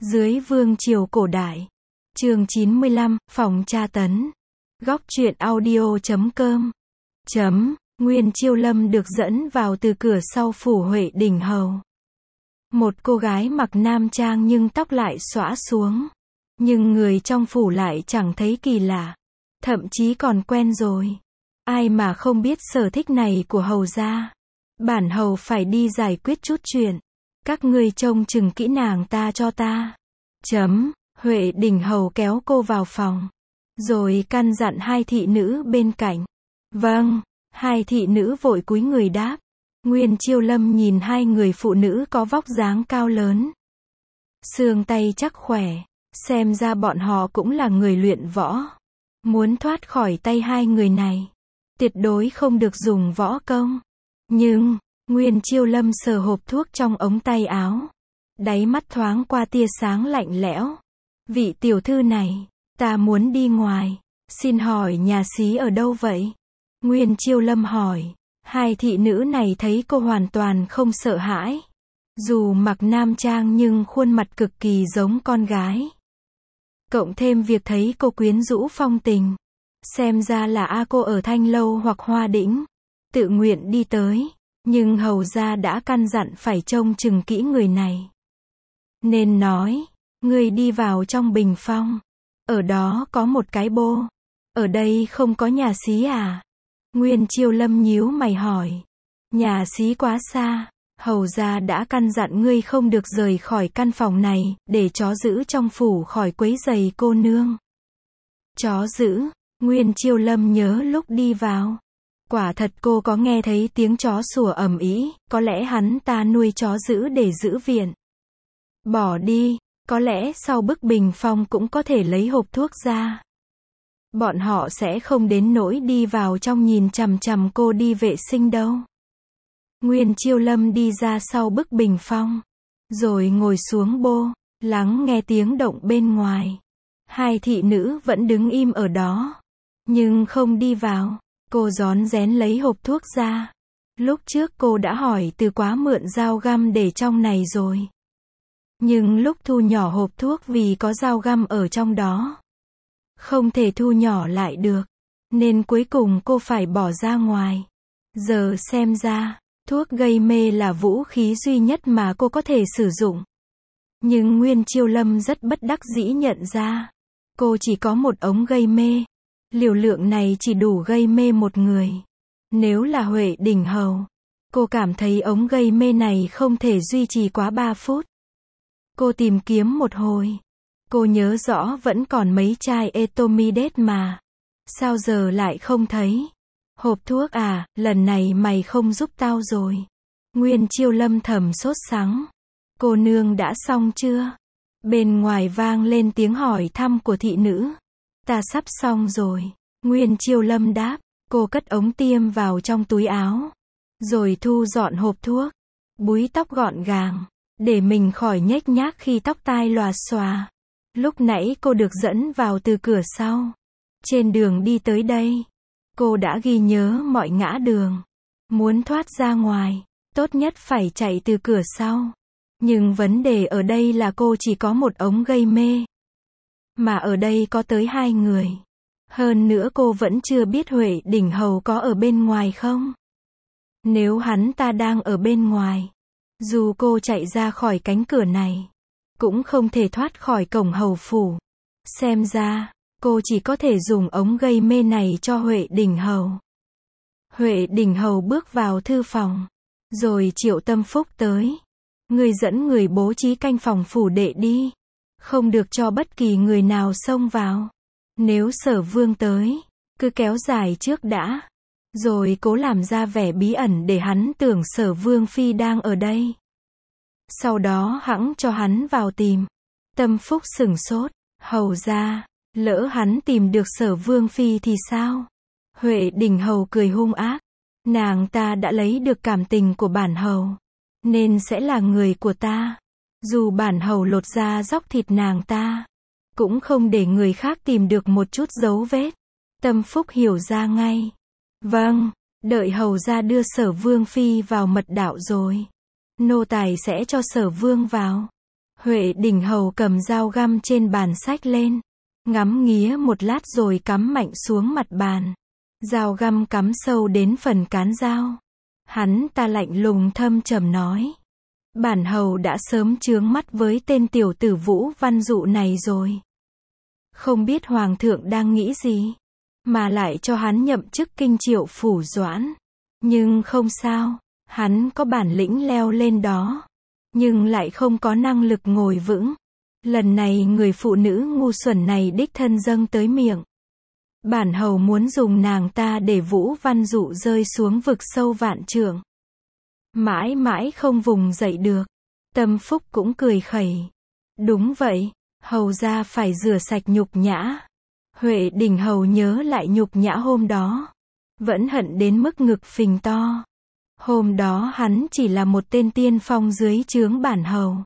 Dưới vương triều cổ đại. Chương 95, phòng tra tấn. Góc truyện audio.com. Nguyên Chiêu Lâm được dẫn vào từ cửa sau phủ Huệ Đình Hầu. Một cô gái mặc nam trang nhưng tóc lại xõa xuống. Nhưng người trong phủ lại chẳng thấy kỳ lạ. Thậm chí còn quen rồi. Ai mà không biết sở thích này của hầu gia. Bản hầu phải đi giải quyết chút chuyện. Các ngươi trông chừng kỹ nàng ta cho ta. Huệ Đình Hầu kéo cô vào phòng. Rồi căn dặn hai thị nữ bên cạnh. Vâng, hai thị nữ vội cúi người đáp. Nguyên Chiêu Lâm nhìn hai người phụ nữ có vóc dáng cao lớn. Xương tay chắc khỏe. Xem ra bọn họ cũng là người luyện võ. Muốn thoát khỏi tay hai người này. Tuyệt đối không được dùng võ công. Nhưng, Nguyên Chiêu Lâm sờ hộp thuốc trong ống tay áo. Đáy mắt thoáng qua tia sáng lạnh lẽo. Vị tiểu thư này, ta muốn đi ngoài. Xin hỏi nhà xí ở đâu vậy? Nguyên Chiêu Lâm hỏi. Hai thị nữ này thấy cô hoàn toàn không sợ hãi. Dù mặc nam trang nhưng khuôn mặt cực kỳ giống con gái. Cộng thêm việc thấy cô quyến rũ phong tình. Xem ra là cô ở Thanh Lâu hoặc Hoa Đĩnh. Tự nguyện đi tới. Nhưng hầu gia đã căn dặn phải trông chừng kỹ người này. Nên nói, ngươi đi vào trong bình phong. Ở đó có một cái bô. Ở đây không có nhà xí à? Nguyên Chiêu Lâm nhíu mày hỏi. Nhà xí quá xa. Hầu gia đã căn dặn ngươi không được rời khỏi căn phòng này, để chó giữ trong phủ khỏi quấy rầy cô nương. Chó giữ? Nguyên Chiêu Lâm nhớ lúc đi vào. Quả thật cô có nghe thấy tiếng chó sủa ầm ĩ, có lẽ hắn ta nuôi chó giữ để giữ viện. Bỏ đi, có lẽ sau bức bình phong cũng có thể lấy hộp thuốc ra. Bọn họ sẽ không đến nỗi đi vào trong nhìn chằm chằm cô đi vệ sinh đâu. Nguyên Chiêu Lâm đi ra sau bức bình phong, rồi ngồi xuống bô, lắng nghe tiếng động bên ngoài. Hai thị nữ vẫn đứng im ở đó, nhưng không đi vào. Cô rón rén lấy hộp thuốc ra. Lúc trước cô đã hỏi Từ Quá mượn dao găm để trong này rồi. Nhưng lúc thu nhỏ hộp thuốc vì có dao găm ở trong đó. Không thể thu nhỏ lại được. Nên cuối cùng cô phải bỏ ra ngoài. Giờ xem ra, thuốc gây mê là vũ khí duy nhất mà cô có thể sử dụng. Nhưng Nguyên Chiêu Lâm rất bất đắc dĩ nhận ra. Cô chỉ có một ống gây mê. Liều lượng này chỉ đủ gây mê một người. Nếu là Huệ Đình Hầu, cô cảm thấy ống gây mê này không thể duy trì quá 3 phút. Cô tìm kiếm một hồi. Cô nhớ rõ vẫn còn mấy chai Etomides mà. Sao giờ lại không thấy? Hộp thuốc à, lần này mày không giúp tao rồi. Nguyên Chiêu Lâm thầm sốt sắng. Cô nương đã xong chưa? Bên ngoài vang lên tiếng hỏi thăm của thị nữ. Ta sắp xong rồi. Nguyên Chiêu Lâm đáp. Cô cất ống tiêm vào trong túi áo. Rồi thu dọn hộp thuốc. Búi tóc gọn gàng. Để mình khỏi nhếch nhác khi tóc tai lòa xòa. Lúc nãy cô được dẫn vào từ cửa sau. Trên đường đi tới đây, cô đã ghi nhớ mọi ngã đường. Muốn thoát ra ngoài, tốt nhất phải chạy từ cửa sau. Nhưng vấn đề ở đây là cô chỉ có một ống gây mê. Mà ở đây có tới 2 người. Hơn nữa cô vẫn chưa biết Huệ Đình Hầu có ở bên ngoài không. Nếu hắn ta đang ở bên ngoài, dù cô chạy ra khỏi cánh cửa này, cũng không thể thoát khỏi cổng hầu phủ. Xem ra, cô chỉ có thể dùng ống gây mê này cho Huệ Đình Hầu. Huệ Đình Hầu bước vào thư phòng. Rồi Triệu Tâm Phúc tới. Người dẫn người bố trí canh phòng phủ đệ đi. Không được cho bất kỳ người nào xông vào. Nếu Sở Vương tới, cứ kéo dài trước đã. Rồi cố làm ra vẻ bí ẩn để hắn tưởng Sở Vương Phi đang ở đây. Sau đó hẵng cho hắn vào tìm. Tâm Phúc sửng sốt. Hầu ra, lỡ hắn tìm được Sở Vương Phi thì sao? Huệ Đình Hầu cười hung ác. Nàng ta đã lấy được cảm tình của bản hầu. Nên sẽ là người của ta. Dù bản hầu lột da róc thịt nàng ta, cũng không để người khác tìm được một chút dấu vết. Tâm Phúc hiểu ra ngay. Vâng, đợi hầu ra đưa Sở Vương Phi vào mật đạo rồi. Nô tài sẽ cho Sở Vương vào. Huệ Đình Hầu cầm dao găm trên bàn xách lên, ngắm nghía một lát rồi cắm mạnh xuống mặt bàn. Dao găm cắm sâu đến phần cán dao. Hắn ta lạnh lùng thâm trầm nói. Bản hầu đã sớm chướng mắt với tên tiểu tử Vũ Văn Dụ này rồi. Không biết hoàng thượng đang nghĩ gì, mà lại cho hắn nhậm chức kinh triệu phủ doãn. Nhưng không sao, hắn có bản lĩnh leo lên đó, nhưng lại không có năng lực ngồi vững. Lần này người phụ nữ ngu xuẩn này đích thân dâng tới miệng. Bản hầu muốn dùng nàng ta để Vũ Văn Dụ rơi xuống vực sâu vạn trượng. Mãi mãi không vùng dậy được. Tâm Phúc cũng cười khẩy. Đúng vậy, hầu ra phải rửa sạch nhục nhã. Huệ Đình Hầu nhớ lại nhục nhã hôm đó. Vẫn hận đến mức ngực phình to. Hôm đó hắn chỉ là một tên tiên phong dưới trướng bản hầu.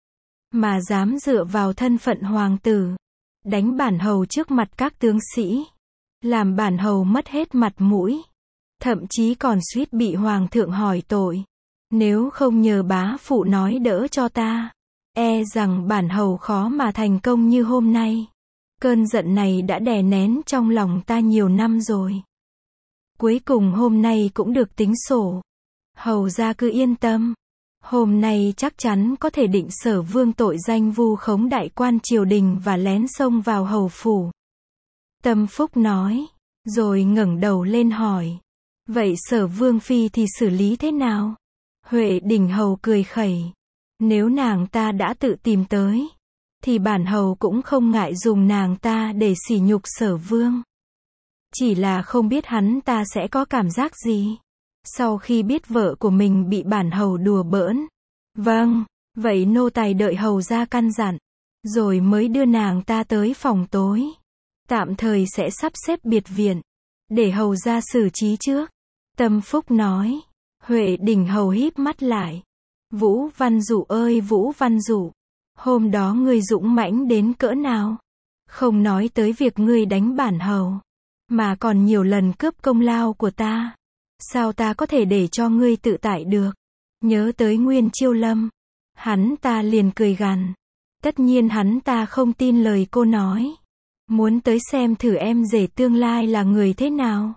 Mà dám dựa vào thân phận hoàng tử. Đánh bản hầu trước mặt các tướng sĩ. Làm bản hầu mất hết mặt mũi. Thậm chí còn suýt bị hoàng thượng hỏi tội. Nếu không nhờ bá phụ nói đỡ cho ta, e rằng bản hầu khó mà thành công như hôm nay. Cơn giận này đã đè nén trong lòng ta nhiều năm rồi. Cuối cùng hôm nay cũng được tính sổ. Hầu ra cứ yên tâm. Hôm nay chắc chắn có thể định Sở Vương tội danh vu khống đại quan triều đình và lén xông vào hầu phủ. Tâm Phúc nói, rồi ngẩng đầu lên hỏi. Vậy Sở Vương phi thì xử lý thế nào? Huệ Đình Hầu cười khẩy. Nếu nàng ta đã tự tìm tới, thì bản hầu cũng không ngại dùng nàng ta để sỉ nhục Sở Vương. Chỉ là không biết hắn ta sẽ có cảm giác gì sau khi biết vợ của mình bị bản hầu đùa bỡn. Vâng, vậy nô tài đợi hầu ra căn dặn, rồi mới đưa nàng ta tới phòng tối. Tạm thời sẽ sắp xếp biệt viện, để hầu ra xử trí trước. Tâm Phúc nói. Huệ Đình Hầu híp mắt lại. Vũ Văn Dụ ơi Vũ Văn Dụ, hôm đó ngươi dũng mãnh đến cỡ nào? Không nói tới việc ngươi đánh bản hầu, mà còn nhiều lần cướp công lao của ta. Sao ta có thể để cho ngươi tự tại được? Nhớ tới Nguyên Chiêu Lâm, hắn ta liền cười gằn. Tất nhiên hắn ta không tin lời cô nói. Muốn tới xem thử em rể tương lai là người thế nào.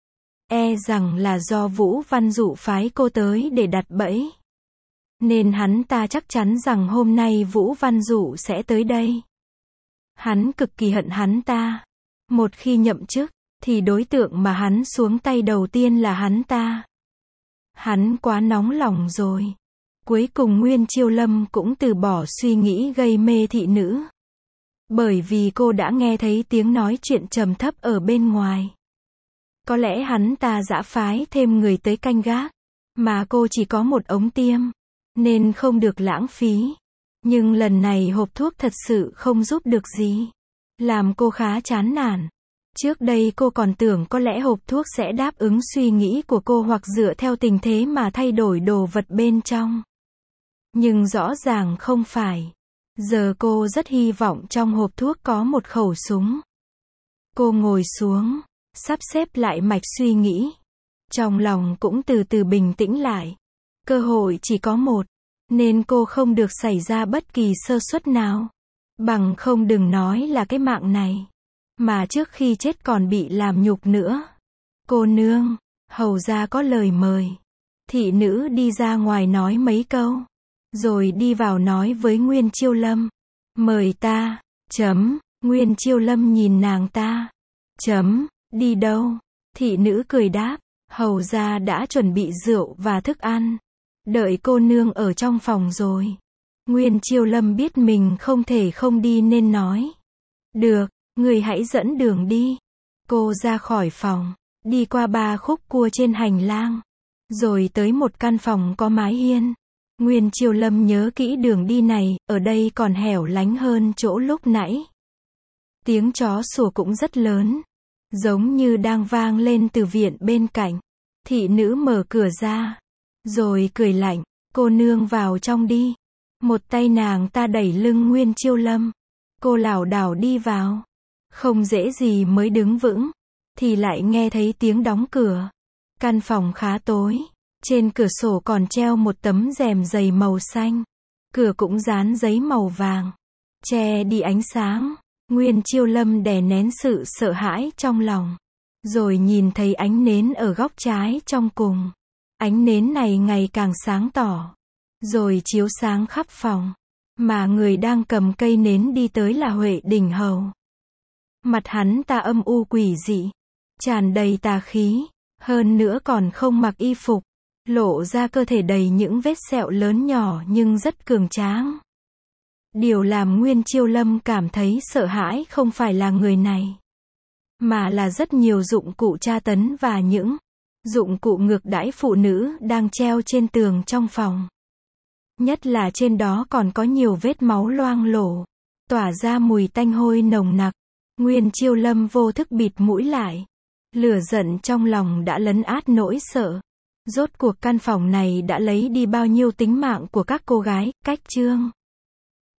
E rằng là do Vũ Văn Dụ phái cô tới để đặt bẫy. Nên hắn ta chắc chắn rằng hôm nay Vũ Văn Dụ sẽ tới đây. Hắn cực kỳ hận hắn ta. Một khi nhậm chức, thì đối tượng mà hắn xuống tay đầu tiên là hắn ta. Hắn quá nóng lòng rồi. Cuối cùng Nguyên Chiêu Lâm cũng từ bỏ suy nghĩ gây mê thị nữ. Bởi vì cô đã nghe thấy tiếng nói chuyện trầm thấp ở bên ngoài. Có lẽ hắn ta dã phái thêm người tới canh gác, mà cô chỉ có một ống tiêm, nên không được lãng phí. Nhưng lần này hộp thuốc thật sự không giúp được gì, làm cô khá chán nản. Trước đây cô còn tưởng có lẽ hộp thuốc sẽ đáp ứng suy nghĩ của cô hoặc dựa theo tình thế mà thay đổi đồ vật bên trong. Nhưng rõ ràng không phải. Giờ cô rất hy vọng trong hộp thuốc có một khẩu súng. Cô ngồi xuống, sắp xếp lại mạch suy nghĩ. Trong lòng cũng từ từ bình tĩnh lại. Cơ hội chỉ có một, nên cô không được xảy ra bất kỳ sơ suất nào. Bằng không đừng nói là cái mạng này, mà trước khi chết còn bị làm nhục nữa. Cô nương, hầu ra có lời mời. Thị nữ đi ra ngoài nói mấy câu, rồi đi vào nói với Nguyên Chiêu Lâm. Mời ta. Nguyên Chiêu Lâm nhìn nàng ta. Đi đâu? Thị nữ cười đáp. Hầu ra đã chuẩn bị rượu và thức ăn. Đợi cô nương ở trong phòng rồi. Nguyên Chiêu Lâm biết mình không thể không đi nên nói. Được, người hãy dẫn đường đi. Cô ra khỏi phòng, đi qua 3 khúc cua trên hành lang, rồi tới một căn phòng có mái hiên. Nguyên Chiêu Lâm nhớ kỹ đường đi này, ở đây còn hẻo lánh hơn chỗ lúc nãy. Tiếng chó sủa cũng rất lớn, giống như đang vang lên từ viện bên cạnh. Thị nữ mở cửa ra, rồi cười lạnh, cô nương vào trong đi. Một tay nàng ta đẩy lưng Nguyên Chiêu Lâm. Cô lảo đảo đi vào. Không dễ gì mới đứng vững, thì lại nghe thấy tiếng đóng cửa. Căn phòng khá tối. Trên cửa sổ còn treo một tấm rèm dày màu xanh. Cửa cũng dán giấy màu vàng, che đi ánh sáng. Nguyên Chiêu Lâm đè nén sự sợ hãi trong lòng. Rồi nhìn thấy ánh nến ở góc trái trong cùng. Ánh nến này ngày càng sáng tỏ. Rồi chiếu sáng khắp phòng. Mà người đang cầm cây nến đi tới là Huệ Đình Hầu. Mặt hắn ta âm u quỷ dị. Tràn đầy tà khí. Hơn nữa còn không mặc y phục. Lộ ra cơ thể đầy những vết sẹo lớn nhỏ nhưng rất cường tráng. Điều làm Nguyên Chiêu Lâm cảm thấy sợ hãi không phải là người này. Mà là rất nhiều dụng cụ tra tấn và những dụng cụ ngược đãi phụ nữ đang treo trên tường trong phòng. Nhất là trên đó còn có nhiều vết máu loang lổ. Tỏa ra mùi tanh hôi nồng nặc. Nguyên Chiêu Lâm vô thức bịt mũi lại. Lửa giận trong lòng đã lấn át nỗi sợ. Rốt cuộc căn phòng này đã lấy đi bao nhiêu tính mạng của các cô gái. Cách chương